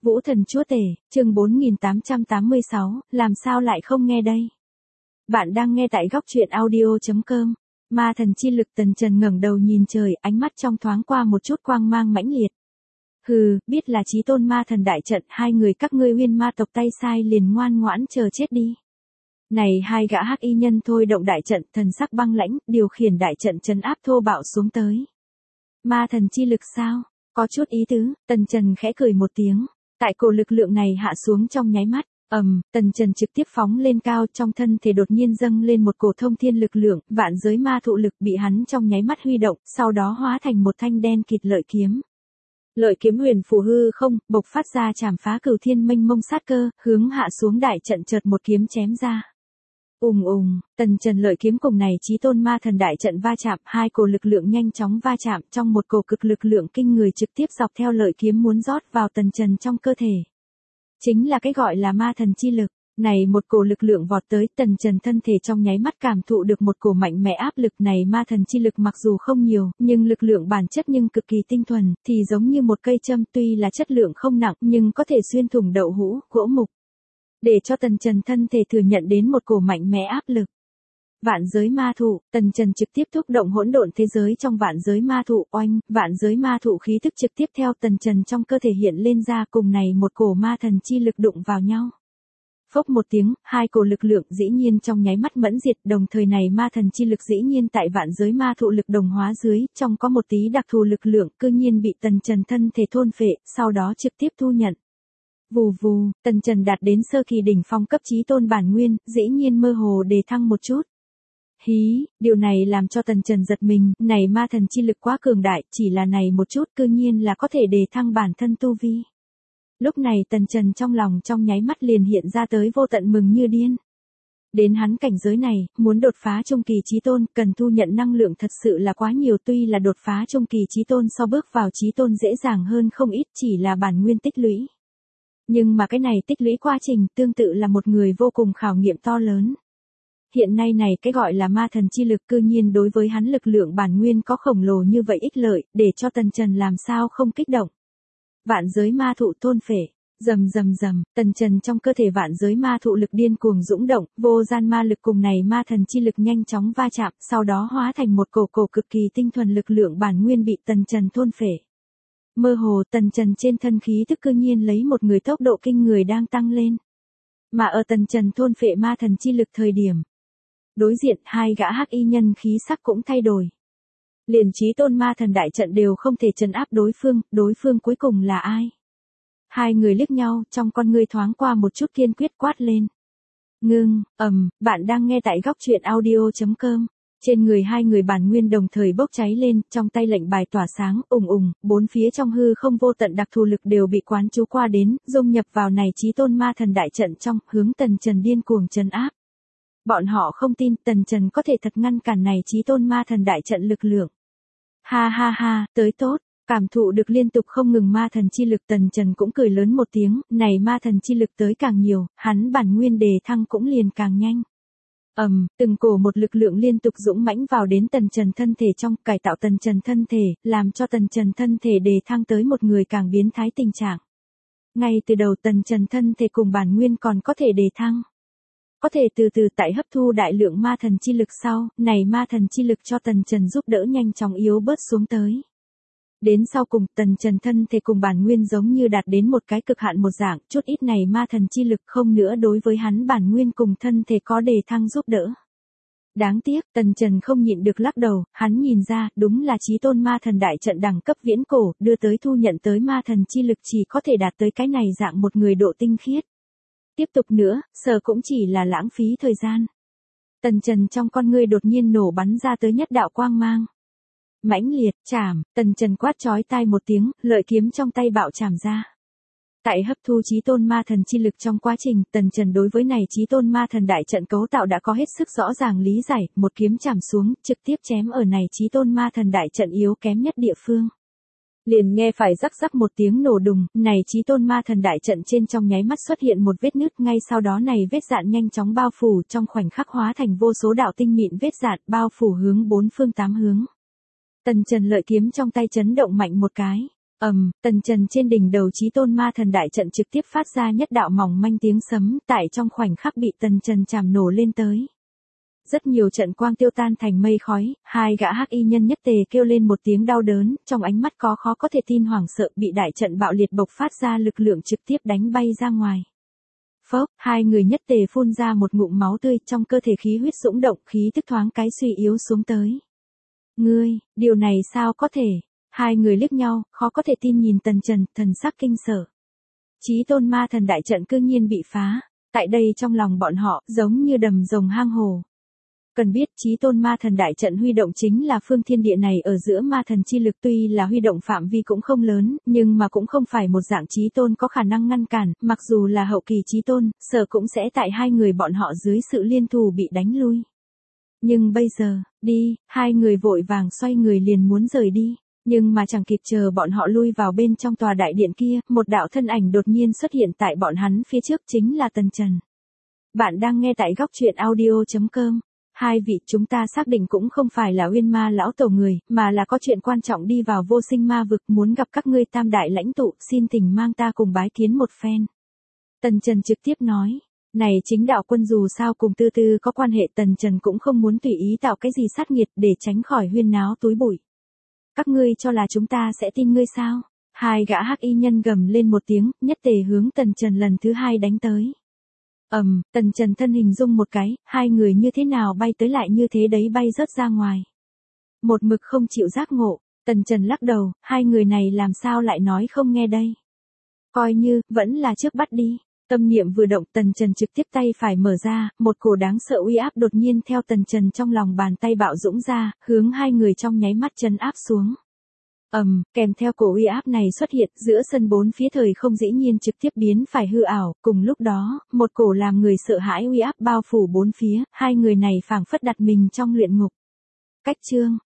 Vũ Thần Chúa Tể, chương 4886, làm sao lại không nghe đây? Bạn đang nghe tại góc truyện audio.com. Ma thần chi lực. Tần Trần ngẩng đầu nhìn trời, ánh mắt trong thoáng qua một chút quang mang mãnh liệt. Hừ, biết là chí tôn ma thần đại trận, hai người các ngươi Uyên Ma tộc tay sai liền ngoan ngoãn chờ chết đi. Này hai gã hắc y nhân thôi động đại trận, thần sắc băng lãnh, điều khiển đại trận trấn áp thô bạo xuống tới. Ma thần chi lực sao? Có chút ý tứ. Tần Trần khẽ cười một tiếng. Tại cổ lực lượng này hạ xuống trong nháy mắt, Tần Trần trực tiếp phóng lên cao, trong thân thể đột nhiên dâng lên một cổ thông thiên lực lượng, vạn giới ma thụ lực bị hắn trong nháy mắt huy động, sau đó hóa thành một thanh đen kịt lợi kiếm. Lợi kiếm huyền phù hư không, bộc phát ra chảm phá cửu thiên mênh mông sát cơ, hướng hạ xuống đại trận chợt một kiếm chém ra. Tần Trần lợi kiếm cùng này chí tôn ma thần đại trận va chạm, hai cổ lực lượng nhanh chóng va chạm, trong một cổ cực lực lượng kinh người trực tiếp dọc theo lợi kiếm muốn rót vào Tần Trần trong cơ thể. Chính là cái gọi là ma thần chi lực. Này một cổ lực lượng vọt tới, Tần Trần thân thể trong nháy mắt cảm thụ được một cổ mạnh mẽ áp lực. Này ma thần chi lực mặc dù không nhiều, nhưng lực lượng bản chất nhưng cực kỳ tinh thuần, thì giống như một cây châm, tuy là chất lượng không nặng nhưng có thể xuyên thủng đậu hũ, gỗ mục. Để cho Tần Trần thân thể thừa nhận đến một cổ mạnh mẽ áp lực. Vạn giới ma thụ. Tần Trần trực tiếp thúc động hỗn độn thế giới trong vạn giới ma thụ, oanh, vạn giới ma thụ khí tức trực tiếp theo Tần Trần trong cơ thể hiện lên ra, cùng này một cổ ma thần chi lực đụng vào nhau. Phốc một tiếng, hai cổ lực lượng dĩ nhiên trong nháy mắt mẫn diệt, đồng thời này ma thần chi lực dĩ nhiên tại vạn giới ma thụ lực đồng hóa dưới, trong có một tí đặc thù lực lượng, cư nhiên bị Tần Trần thân thể thôn phệ, sau đó trực tiếp thu nhận. Vù vù, Tần Trần đạt đến sơ kỳ đỉnh phong cấp chí tôn bản nguyên, dĩ nhiên mơ hồ đề thăng một chút. Hí, điều này làm cho Tần Trần giật mình, này ma thần chi lực quá cường đại, chỉ là này một chút cư nhiên là có thể đề thăng bản thân tu vi. Lúc này Tần Trần trong lòng trong nháy mắt liền hiện ra tới vô tận mừng như điên. Đến hắn cảnh giới này, muốn đột phá trung kỳ chí tôn, cần thu nhận năng lượng thật sự là quá nhiều, tuy là đột phá trung kỳ chí tôn so bước vào chí tôn dễ dàng hơn không ít, chỉ là bản nguyên tích lũy. Nhưng mà cái này tích lũy quá trình tương tự là một người vô cùng khảo nghiệm to lớn. Hiện nay này cái gọi là ma thần chi lực cư nhiên đối với hắn lực lượng bản nguyên có khổng lồ như vậy ích lợi, để cho Tần Trần làm sao không kích động. Vạn giới ma thụ thôn phệ, rầm, Tần Trần trong cơ thể vạn giới ma thụ lực điên cuồng dũng động, vô gian ma lực cùng này ma thần chi lực nhanh chóng va chạm, sau đó hóa thành một cổ cực kỳ tinh thuần lực lượng bản nguyên bị Tần Trần thôn phệ. Mơ hồ Tần Trần trên thân khí tức cư nhiên lấy một người tốc độ kinh người đang tăng lên. Mà ở Tần Trần thôn phệ ma thần chi lực thời điểm, đối diện hai gã hắc y nhân khí sắc cũng thay đổi. Liền chí tôn ma thần đại trận đều không thể trấn áp đối phương cuối cùng là ai? Hai người liếc nhau, trong con ngươi thoáng qua một chút kiên quyết quát lên. Ngưng, bạn đang nghe tại góc truyện audio.com. Trên người hai người bản nguyên đồng thời bốc cháy lên, trong tay lệnh bài tỏa sáng, bốn phía trong hư không vô tận đặc thù lực đều bị quán chú qua đến, dung nhập vào này chí tôn ma thần đại trận trong, hướng Tần Trần điên cuồng trấn áp. Bọn họ không tin Tần Trần có thể thật ngăn cản này chí tôn ma thần đại trận lực lượng. Ha, tới tốt, cảm thụ được liên tục không ngừng ma thần chi lực, Tần Trần cũng cười lớn một tiếng, này ma thần chi lực tới càng nhiều, hắn bản nguyên đề thăng cũng liền càng nhanh. Từng cổ một lực lượng liên tục dũng mãnh vào đến Tần Trần thân thể trong, cải tạo Tần Trần thân thể, làm cho Tần Trần thân thể đề thăng tới một người càng biến thái tình trạng. Ngay từ đầu Tần Trần thân thể cùng bản nguyên còn có thể đề thăng. Có thể từ từ tại hấp thu đại lượng ma thần chi lực sau, này ma thần chi lực cho Tần Trần giúp đỡ nhanh chóng yếu bớt xuống tới. Đến sau cùng, Tần Trần thân thể cùng bản nguyên giống như đạt đến một cái cực hạn một dạng, chút ít này ma thần chi lực không nữa đối với hắn bản nguyên cùng thân thể có đề thăng giúp đỡ. Đáng tiếc, Tần Trần không nhịn được lắc đầu, hắn nhìn ra, đúng là chí tôn ma thần đại trận đẳng cấp viễn cổ, đưa tới thu nhận tới ma thần chi lực chỉ có thể đạt tới cái này dạng một người độ tinh khiết. Tiếp tục nữa, sợ cũng chỉ là lãng phí thời gian. Tần Trần trong con ngươi đột nhiên nổ bắn ra tới nhất đạo quang mang. Mãnh liệt, chảm, Tần Trần quát chói tai một tiếng, lợi kiếm trong tay bạo chảm ra. Tại hấp thu chí tôn ma thần chi lực trong quá trình, Tần Trần đối với này chí tôn ma thần đại trận cấu tạo đã có hết sức rõ ràng lý giải, một kiếm chảm xuống, trực tiếp chém ở này chí tôn ma thần đại trận yếu kém nhất địa phương. Liền nghe phải rắc một tiếng nổ đùng, này chí tôn ma thần đại trận trên trong nháy mắt xuất hiện một vết nứt, ngay sau đó này vết dạn nhanh chóng bao phủ, trong khoảnh khắc hóa thành vô số đạo tinh mịn vết dạn bao phủ hướng bốn phương tám hướng. Tần Trần lợi kiếm trong tay chấn động mạnh một cái. Tần Trần trên đỉnh đầu Chí Tôn Ma Thần đại trận trực tiếp phát ra nhất đạo mỏng manh tiếng sấm, tại trong khoảnh khắc bị Tần Trần chạm nổ lên tới. Rất nhiều trận quang tiêu tan thành mây khói, hai gã hắc y nhân nhất tề kêu lên một tiếng đau đớn, trong ánh mắt có khó có thể tin hoảng sợ bị đại trận bạo liệt bộc phát ra lực lượng trực tiếp đánh bay ra ngoài. Phốc, hai người nhất tề phun ra một ngụm máu tươi, trong cơ thể khí huyết dũng động, khí tức thoáng cái suy yếu xuống tới. Ngươi, điều này sao có thể? Hai người liếc nhau, khó có thể tin nhìn Tần Trần, thần sắc kinh sợ. Chí Tôn Ma Thần đại trận cương nhiên bị phá, tại đây trong lòng bọn họ, giống như đầm rồng hang hồ. Cần biết Chí Tôn Ma Thần đại trận huy động chính là phương thiên địa này ở giữa ma thần chi lực, tuy là huy động phạm vi cũng không lớn, nhưng mà cũng không phải một dạng Chí Tôn có khả năng ngăn cản, mặc dù là hậu kỳ Chí Tôn, sợ cũng sẽ tại hai người bọn họ dưới sự liên thủ bị đánh lui. Nhưng bây giờ, đi, hai người vội vàng xoay người liền muốn rời đi. Nhưng mà chẳng kịp chờ bọn họ lui vào bên trong tòa đại điện kia, một đạo thân ảnh đột nhiên xuất hiện tại bọn hắn phía trước, chính là Tần Trần. Bạn đang nghe tại góc truyện audio.com. Hai vị, chúng ta xác định cũng không phải là Uyên Ma lão tổ người, mà là có chuyện quan trọng đi vào vô sinh ma vực, muốn gặp các ngươi tam đại lãnh tụ, xin thỉnh mang ta cùng bái kiến một phen. Tần Trần trực tiếp nói. Này chính đạo quân dù sao cùng Tư Tư có quan hệ, Tần Trần cũng không muốn tùy ý tạo cái gì sát nghiệt để tránh khỏi huyên náo túi bụi. Các ngươi cho là chúng ta sẽ tin ngươi sao? Hai gã hắc y nhân gầm lên một tiếng, nhất tề hướng Tần Trần lần thứ hai đánh tới. Tần Trần thân hình rung một cái, hai người như thế nào bay tới lại như thế đấy bay rớt ra ngoài. Một mực không chịu giác ngộ, Tần Trần lắc đầu, hai người này làm sao lại nói không nghe đây. Coi như, vẫn là trước bắt đi. Tâm niệm vừa động, Tần Trần trực tiếp tay phải mở ra, một cổ đáng sợ uy áp đột nhiên theo Tần Trần trong lòng bàn tay bạo dũng ra, hướng hai người trong nháy mắt trấn áp xuống. Kèm theo cổ uy áp này xuất hiện, giữa sân bốn phía thời không dĩ nhiên trực tiếp biến phải hư ảo, cùng lúc đó, một cổ làm người sợ hãi uy áp bao phủ bốn phía, hai người này phảng phất đặt mình trong luyện ngục. Cách chương,